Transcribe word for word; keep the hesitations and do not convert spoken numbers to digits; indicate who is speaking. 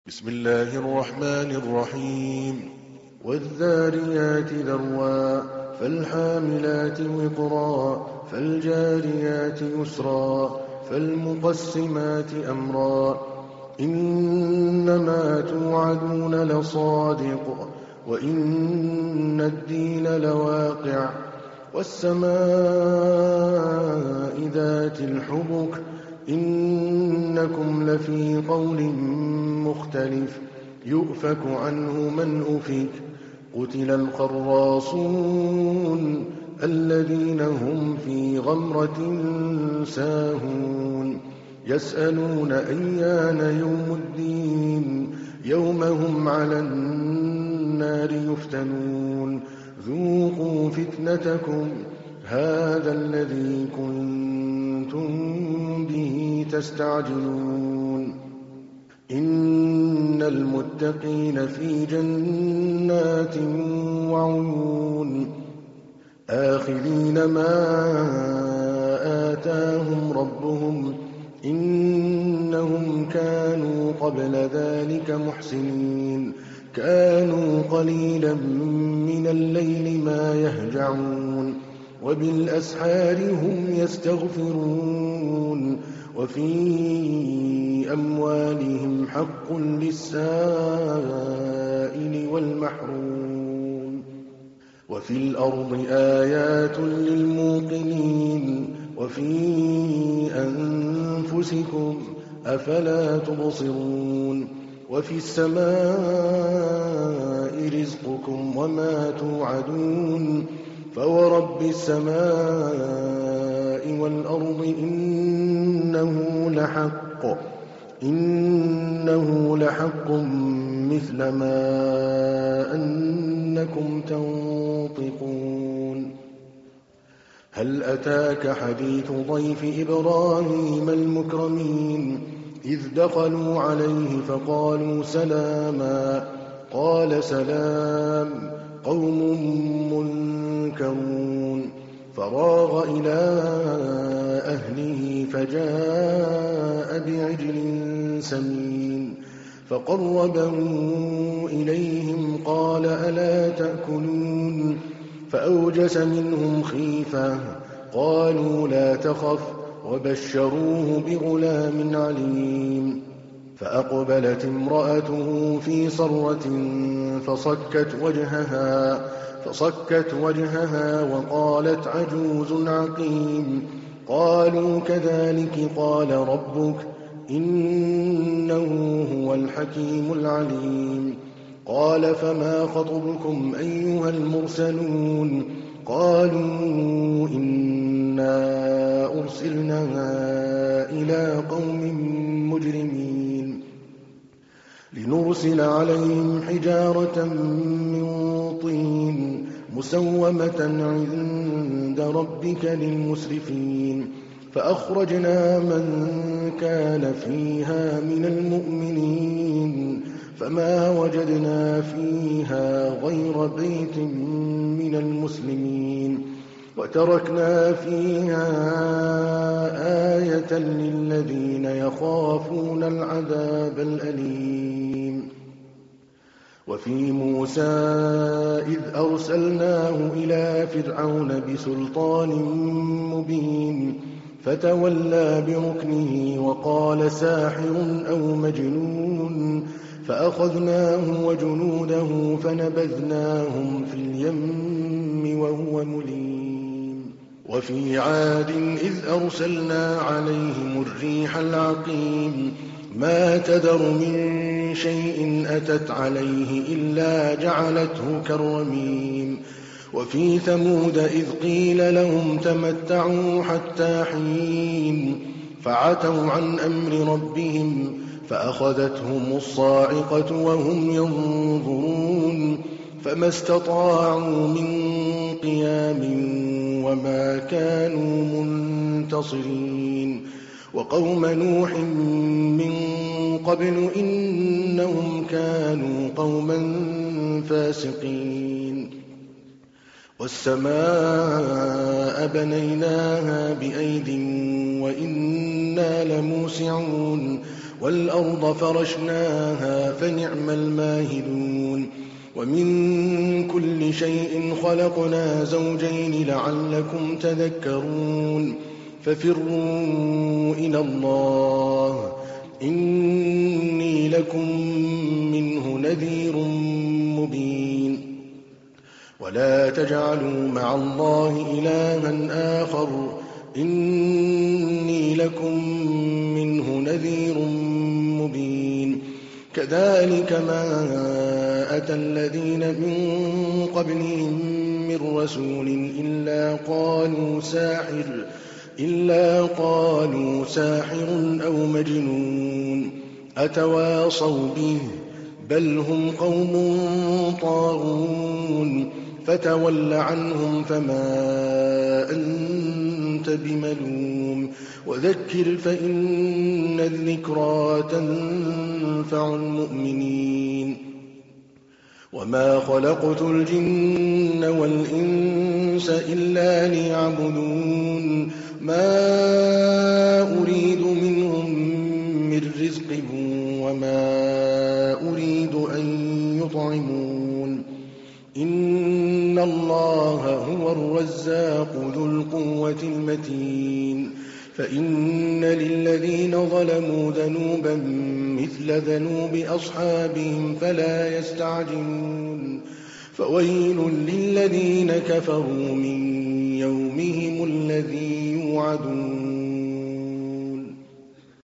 Speaker 1: بسم الله الرحمن الرحيم والذاريات ذروا فالحاملات وقرا فالجاريات يسرا فالمقسمات أمرا إنما توعدون لصادق وإن الدين لواقع والسماء ذات الحبك إنكم لفي قول مختلف يؤفك عنه من أفك قتل الخراصون الذين هم في غمرة ساهون يسألون أيان يوم الدين يوم هم على النار يفتنون ذوقوا فتنتكم هذا الذي كنتم به تستعجلون إن المتقين في جنات وعيون آخذين ما آتاهم ربهم إنهم كانوا قبل ذلك محسنين كانوا قليلا من الليل ما يهجعون وبالأسحار هم يستغفرون وفي أموالهم حق للسائل والمحروم وفي الأرض آيات للموقنين وفي أنفسكم أفلا تبصرون وفي السماء رزقكم وما توعدون فورب السماء والأرض إنه لحق إنه لحق مثل ما أنكم تنطقون هل أتاك حديث ضيف إبراهيم المكرمين إذ دخلوا عليه فقالوا سلاما قال سلام قوم منكرون فراغ إلى أهله فجاء بعجل سمين فقربه إليهم قال ألا تأكلون فأوجس منهم خيفة قالوا لا تخف وبشروه بغلام عليم فأقبلت امرأته في صرة فصكت وجهها فصكت وجهها وقالت عجوز عقيم قالوا كذلك قال ربك إنه هو الحكيم العليم قال فما خطبكم أيها المرسلون قالوا إنا أرسلنا إلى قوم مجرمين لنرسل عليهم حجارة من طين مسومة عند ربك للمسرفين فأخرجنا من كان فيها من المؤمنين فما وجدنا فيها غير بيت من المسلمين وتركنا فيها آية للذين يخافون العذاب الأليم وفي موسى إذ أرسلناه إلى فرعون بسلطان مبين فتولى بركنه وقال ساحر أو مجنون فأخذناه وجنوده فنبذناهم في اليم وهو مليم وفي عاد إذ أرسلنا عليهم الريح العقيم ما تذر من شيء أتت عليه إلا جعلته كالرميم وفي ثمود إذ قيل لهم تمتعوا حتى حين فعتوا عن أمر ربهم فأخذتهم الصاعقة وهم ينظرون فما استطاعوا من قيام وما كانوا منتصرين وقوم نوح من قبل إنهم كانوا قوما فاسقين والسماء بنيناها بأيد وإنا لموسعون والأرض فرشناها فنعم الماهدون ومن كل شيء خلقنا زوجين لعلكم تذكرون ففروا إلى الله إني لكم منه نذير مبين ولا تجعلوا مع الله إلها آخر إني لكم منه نذير مبين كذلك ما أتى الذين من قبلهم من رسول إلا قالوا ساحر إلا قالوا ساحر أو مجنون أتواصوا به بل هم قوم طاغون فتول عنهم فما أنت بملوم وذكر فإن الذكرى تنفع المؤمنين وما خلقت الجن والإنس إلا ليعبدون ما أريد منهم من رزق وما أريد أن يطعمون إن الله هو الرزاق ذو القوة المتين فإن للذين ظلموا ذنوبا مثل ذنوب أصحابهم فلا يستعجلون فويل للذين كفروا من يومهم الذي يوعدون